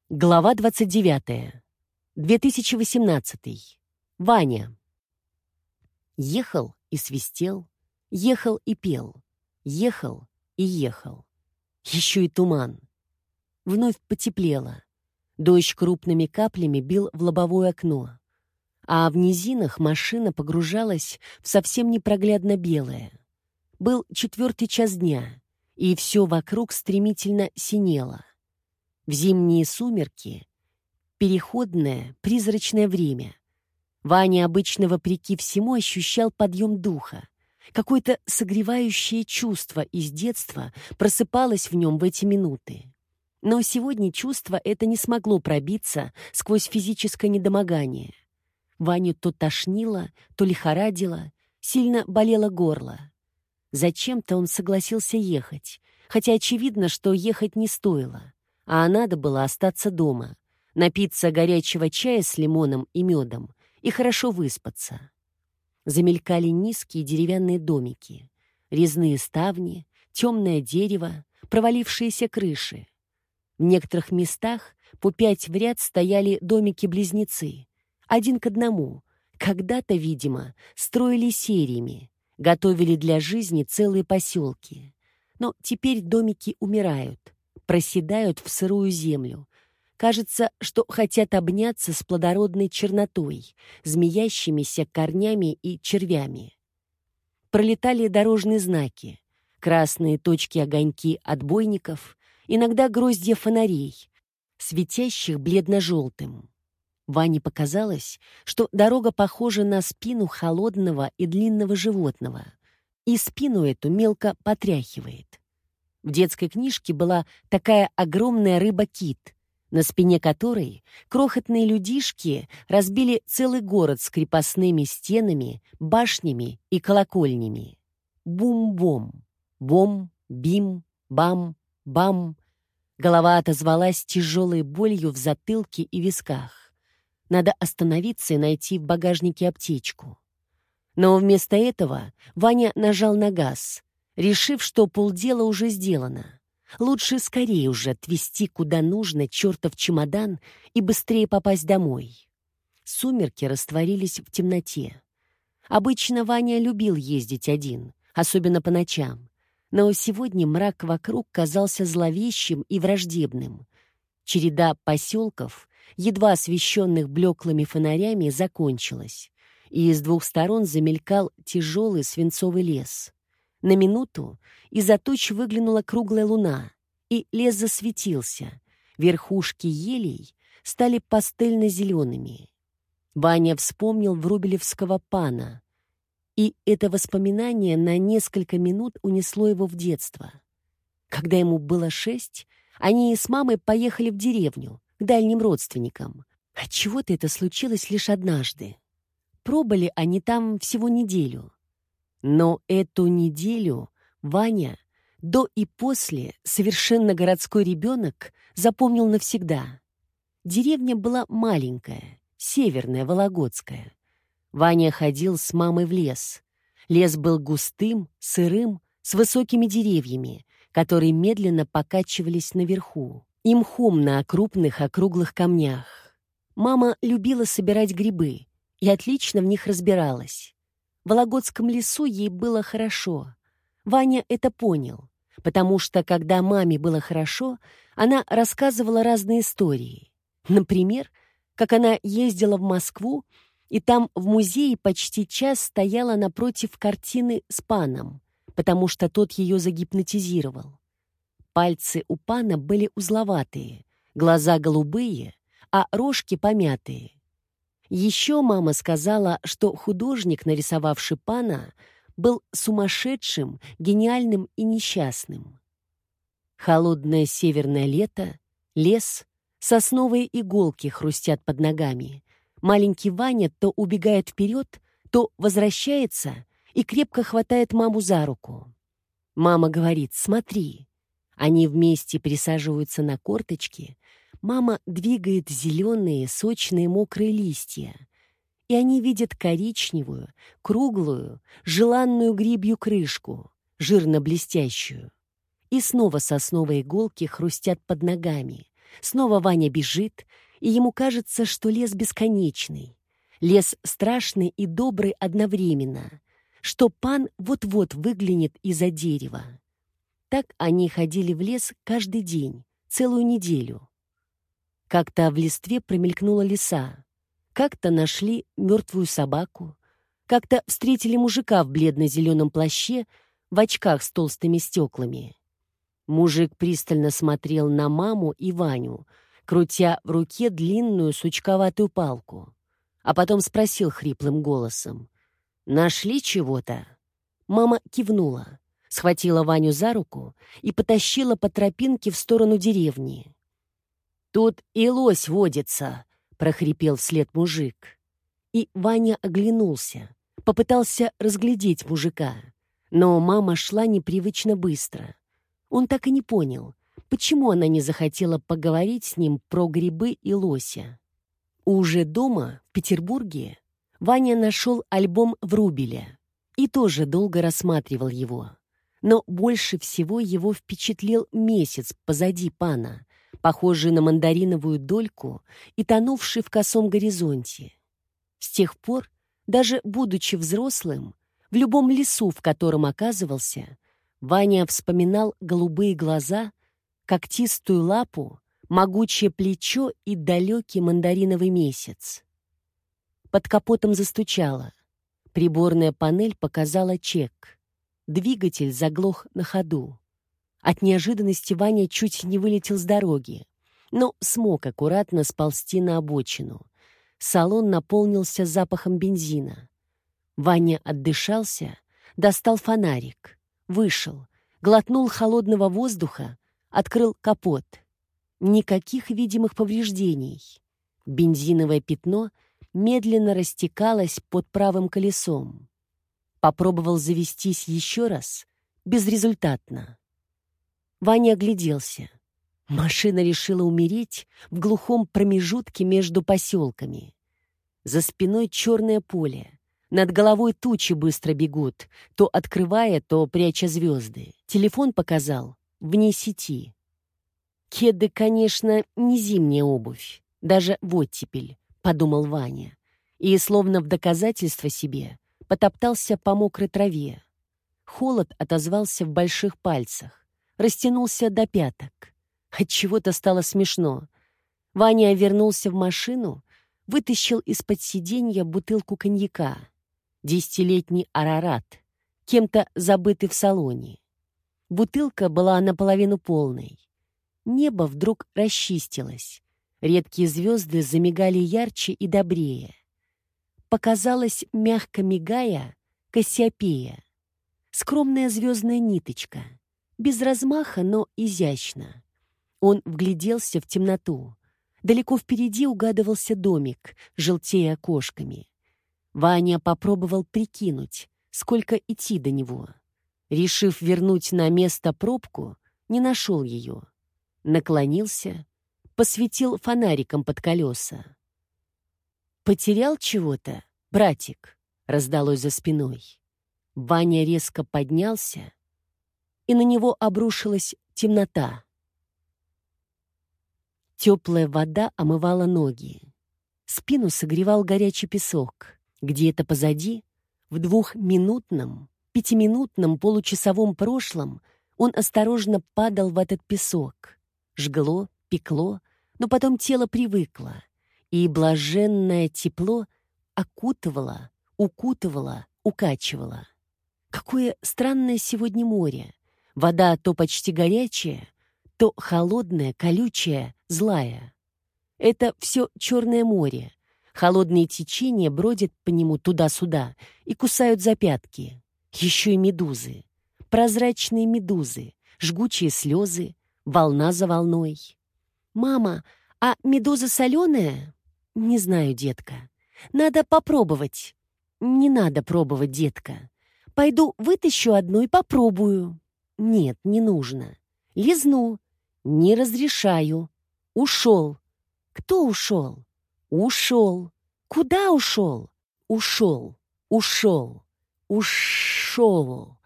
Глава 29. 2018. Ваня. Ехал и свистел, ехал и пел, ехал и ехал. Еще и туман. Вновь потеплело. Дождь крупными каплями бил в лобовое окно, а в низинах машина погружалась в совсем непроглядно белое. Был 4 час дня, и все вокруг стремительно синело. В зимние сумерки — переходное, призрачное время. Ваня обычно, вопреки всему, ощущал подъем духа. Какое-то согревающее чувство из детства просыпалось в нем в эти минуты. Но сегодня чувство это не смогло пробиться сквозь физическое недомогание. Ваню то тошнило, то лихорадило, сильно болело горло. Зачем-то он согласился ехать, хотя очевидно, что ехать не стоило. А надо было остаться дома, напиться горячего чая с лимоном и медом и хорошо выспаться. Замелькали низкие деревянные домики, резные ставни, темное дерево, провалившиеся крыши. В некоторых местах по 5 в ряд стояли домики-близнецы, один к одному. Когда-то, видимо, строили сериями, готовили для жизни целые поселки. Но теперь домики умирают, проседают в сырую землю. Кажется, что хотят обняться с плодородной чернотой, змеящимися корнями и червями. Пролетали дорожные знаки, красные точки-огоньки отбойников, иногда гроздья фонарей, светящих бледно-желтым. Ване показалось, что дорога похожа на спину холодного и длинного животного, и спину эту мелко потряхивает. В детской книжке была такая огромная рыба-кит, на спине которой крохотные людишки разбили целый город с крепостными стенами, башнями и колокольнями. Бум-бом, бом, бим, бам, бам. Голова отозвалась тяжелой болью в затылке и висках. Надо остановиться и найти в багажнике аптечку. Но вместо этого Ваня нажал на газ, решив, что полдела уже сделано. Лучше скорее уже отвезти куда нужно чертов чемодан и быстрее попасть домой. Сумерки растворились в темноте. Обычно Ваня любил ездить один, особенно по ночам. Но сегодня мрак вокруг казался зловещим и враждебным. Череда поселков, едва освещенных блеклыми фонарями, закончилась, и с 2 сторон замелькал тяжелый свинцовый лес. На минуту из-за туч выглянула круглая луна, и лес засветился. Верхушки елей стали пастельно-зелеными. Ваня вспомнил врубелевского пана, и это воспоминание на несколько минут унесло его в детство. Когда ему было 6, они с мамой поехали в деревню, к дальним родственникам. Отчего-то это случилось лишь однажды. Пробыли они там всего неделю. Но эту неделю Ваня, до и после, совершенно городской ребенок, запомнил навсегда. Деревня была маленькая, северная, вологодская. Ваня ходил с мамой в лес. Лес был густым, сырым, с высокими деревьями, которые медленно покачивались наверху, и мхом на крупных округлых камнях. Мама любила собирать грибы и отлично в них разбиралась. В Вологодском лесу ей было хорошо. Ваня это понял, потому что, когда маме было хорошо, она рассказывала разные истории. Например, как она ездила в Москву, и там в музее почти час стояла напротив картины с паном, потому что тот ее загипнотизировал. Пальцы у пана были узловатые, глаза голубые, а рожки помятые. Еще мама сказала, что художник, нарисовавший пана, был сумасшедшим, гениальным и несчастным. Холодное северное лето, лес, сосновые иголки хрустят под ногами. Маленький Ваня то убегает вперед, то возвращается и крепко хватает маму за руку. Мама говорит: «Смотри». Они вместе присаживаются на корточки. Мама двигает зеленые, сочные, мокрые листья. И они видят коричневую, круглую, желанную грибью крышку, жирно-блестящую. И снова сосновые иголки хрустят под ногами, Снова Ваня бежит, и ему кажется, что лес бесконечный. Лес страшный и добрый одновременно, что пан вот-вот выглянет из-за дерева. Так они ходили в лес каждый день, целую неделю. Как-то в листве промелькнула лиса, как-то нашли мертвую собаку, как-то встретили мужика в бледно-зеленом плаще в очках с толстыми стеклами. Мужик пристально смотрел на маму и Ваню, крутя в руке длинную сучковатую палку, а потом спросил хриплым голосом: «Нашли чего-то?» Мама кивнула, схватила Ваню за руку и потащила по тропинке в сторону деревни. «Тут и лось водится», — прохрипел вслед мужик. И Ваня оглянулся, попытался разглядеть мужика, но мама шла непривычно быстро. Он так и не понял, почему она не захотела поговорить с ним про грибы и лося. Уже дома, в Петербурге, Ваня нашел альбом Врубеля и тоже долго рассматривал его. Но больше всего его впечатлил месяц позади пана, похожий на мандариновую дольку и тонувший в косом горизонте. С тех пор, даже будучи взрослым, в любом лесу, в котором оказывался, Ваня вспоминал голубые глаза, когтистую лапу, могучее плечо и далекий мандариновый месяц. Под капотом застучало. Приборная панель показала чек. Двигатель заглох на ходу. От неожиданности Ваня чуть не вылетел с дороги, но смог аккуратно сползти на обочину. Салон наполнился запахом бензина. Ваня отдышался, достал фонарик, вышел, глотнул холодного воздуха, открыл капот. Никаких видимых повреждений. Бензиновое пятно медленно растекалось под правым колесом. Попробовал завестись еще раз, безрезультатно. Ваня огляделся. Машина решила умереть в глухом промежутке между поселками. За спиной черное поле. Над головой тучи быстро бегут, то открывая, то пряча звезды. Телефон показал вне сети. «Кеды, конечно, не зимняя обувь, даже в оттепель», — подумал Ваня. И, словно в доказательство себе, потоптался по мокрой траве. Холод отозвался в больших пальцах, растянулся до пяток. Отчего-то стало смешно. Ваня вернулся в машину, вытащил из-под сиденья бутылку коньяка. 10-летний Арарат, кем-то забытый в салоне. Бутылка была наполовину полной. Небо вдруг расчистилось. Редкие звезды замигали ярче и добрее. Показалась, мягко мигая, Кассиопея. Скромная звездная ниточка. Без размаха, но изящно. Он вгляделся в темноту. Далеко впереди угадывался домик, желтея окошками. Ваня попробовал прикинуть, сколько идти до него. Решив вернуть на место пробку, не нашел ее. Наклонился, посветил фонариком под колеса. «Потерял чего-то, братик?» — раздалось за спиной. Ваня резко поднялся, и на него обрушилась темнота. Теплая вода омывала ноги. Спину согревал горячий песок. Где-то позади, в 2-минутном, 5-минутном получасовом прошлом, он осторожно падал в этот песок. Жгло, пекло, но потом тело привыкло, и блаженное тепло окутывало, укутывало, укачивало. Какое странное сегодня море. Вода то почти горячая, то холодная, колючая, злая. Это все Черное море. Холодные течения бродят по нему туда-сюда и кусают за пятки. Еще и медузы. Прозрачные медузы, жгучие слезы, волна за волной. «Мама, а медуза соленая?» «Не знаю, детка. Надо попробовать». «Не надо пробовать, детка. Пойду вытащу одну и попробую». «Нет, не нужно. Лизну». «Не разрешаю». «Ушел». «Кто ушел?» «Ушел». «Куда ушел?» «Ушел. Ушел. Ушел.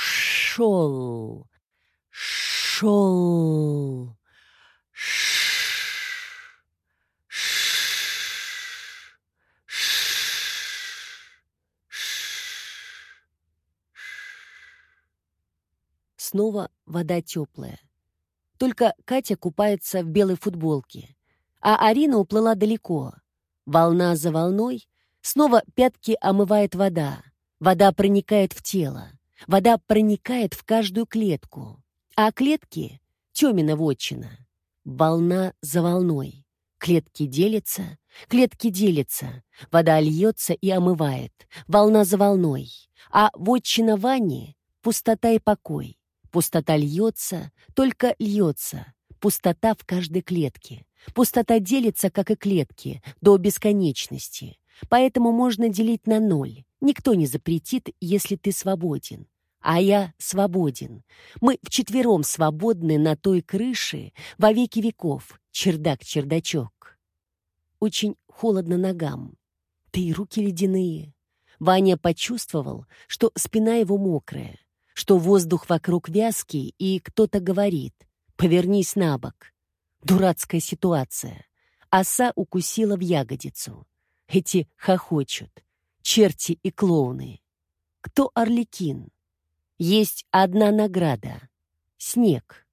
Шел. Шел. Шел. снова вода теплая. Только Катя купается в белой футболке, а Арина уплыла далеко. Волна за волной, снова пятки омывает вода. Вода проникает в тело, вода проникает в каждую клетку. А клетки — Тёмина вотчина. Волна за волной. Клетки делятся, вода льется и омывает, волна за волной. А вотчина Вани — пустота и покой. Пустота льется, только льется, пустота в каждой клетке. Пустота делится, как и клетки, до бесконечности. Поэтому можно делить на 0. Никто не запретит, если ты свободен. А я свободен. Мы вчетвером свободны на той крыше во веки веков, чердак-чердачок. Очень холодно ногам. Да и руки ледяные. Ваня почувствовал, что спина его мокрая, что воздух вокруг вязкий, и кто-то говорит: «Повернись на бок». Дурацкая ситуация. Оса укусила в ягодицу. Эти хохочут. Черти и клоуны. Кто Арлекин? Есть одна награда — снег.